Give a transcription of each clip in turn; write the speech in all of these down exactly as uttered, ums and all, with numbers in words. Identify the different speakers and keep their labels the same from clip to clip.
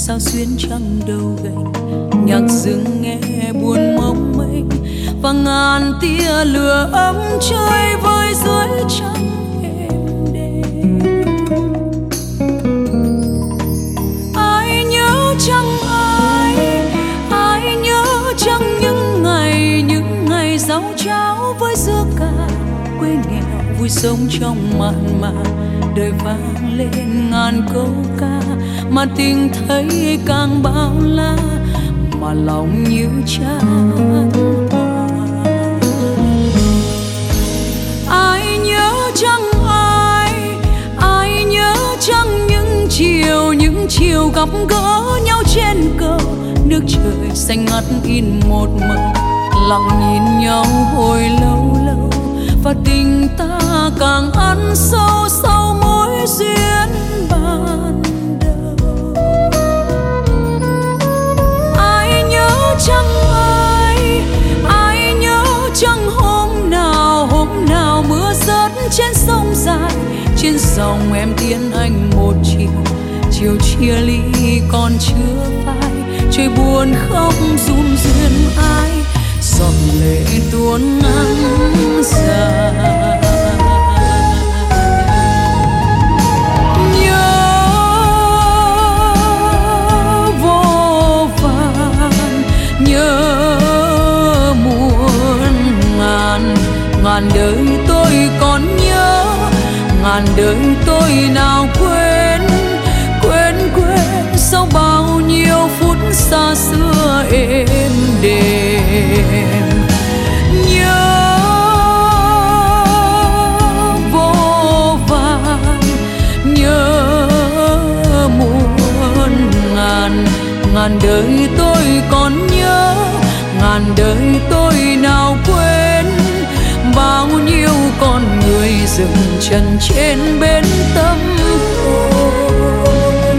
Speaker 1: sao xuyến trăng đầu gành, nhạc rừng nghe buồn mong mênh và ngàn tia lửa ấm chơi vơi dưới trăng êm đềm. Ai nhớ chăng ai, ai nhớ chăng những ngày những ngày rau cháo với dưa cà, quê nghèo vui sống trong mạn màng, đời vang lên ngàn câu ca mà tình thấy càng bao la, mà lòng như chan hòa. Ai nhớ chăng ai, ai nhớ chăng những chiều những chiều gặp gỡ nhau trên cầu, nước trời xanh ngắt in một màu, lặng nhìn nhau hồi lâu lâu và tình ta càng ăn sâu sau mối duyên ban đầu. Ai nhớ chăng ai, ai nhớ chăng hôm nào hôm nào mưa rớt trên sông dài, trên dòng em tiến anh một chiều, chiều chia ly còn chưa phai, trời buồn khóc run ruyên ai, giọt lệ tuôn ngắn dài. Nhớ vô vàn, nhớ muôn ngàn, ngàn đời tôi còn nhớ, ngàn đời tôi nào quên, quên quên sau bao nhiêu phút xa xưa êm đềm. Nhớ vô vàn, nhớ muôn ngàn, ngàn đời tôi còn nhớ, ngàn đời tôi nào quên, bao nhiêu con người dừng chân trên bến tâm hồn.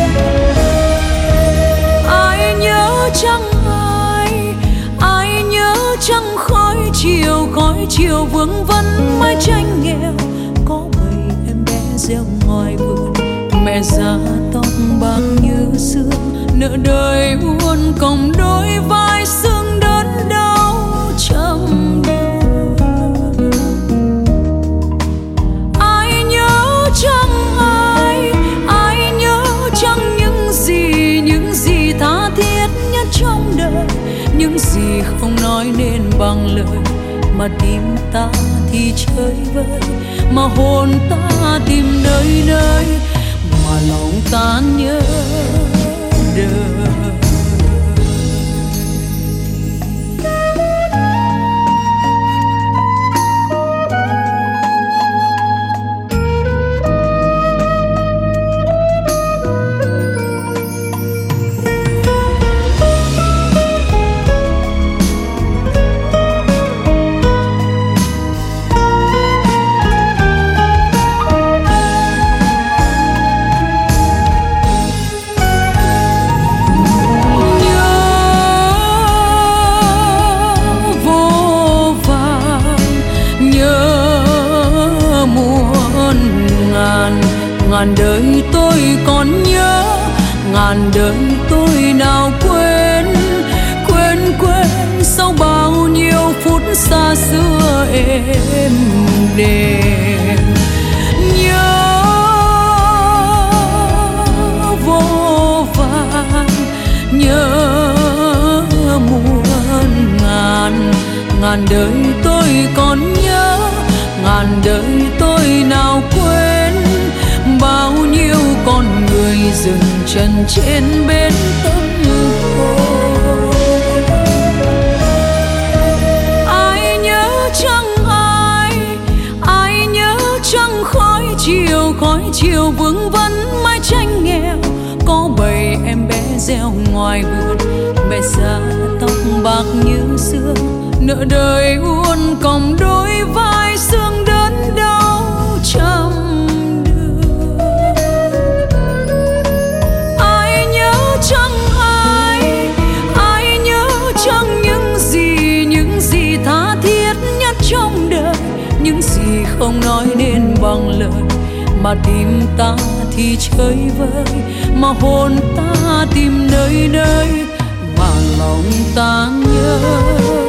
Speaker 1: Ai nhớ chăng ai, ai nhớ chăng khói chiều khói chiều vương vấn mái tranh nghèo, có bầy em bé reo ngoài vườn, mẹ già tóc bạc như sương, nợ đời buồn còng đôi vai xương đớn đau trăm đường. Ai nhớ chăng ai, ai nhớ chăng những gì những gì tha thiết nhất trong đời, những gì không nói nên bằng lời, mà tim ta thì chơi vơi, mà hồn ta tìm nơi nơi, mà lòng ta nhớ đời. Ngàn đời tôi còn nhớ, ngàn đời tôi nào quên, quên quên sau bao nhiêu phút xa xưa êm đềm. Nhớ vô vàn, nhớ muôn ngàn, ngàn đời tôi còn nhớ, ngàn đời tôi nào quên, bao nhiêu con người dừng chân trên bến tâm hồn. Ai nhớ chăng ai, ai nhớ chăng khói chiều khói chiều vương vấn mái tranh nghèo, có bầy em bé reo ngoài vườn, mẹ già tóc bạc như sương, nợ đời uốn còng đôi vai xương đớn đau trăm. Những gì không nói nên bằng lời, mà tim ta thì chơi vơi, mà hồn ta tìm nơi nơi mà lòng ta nhớ.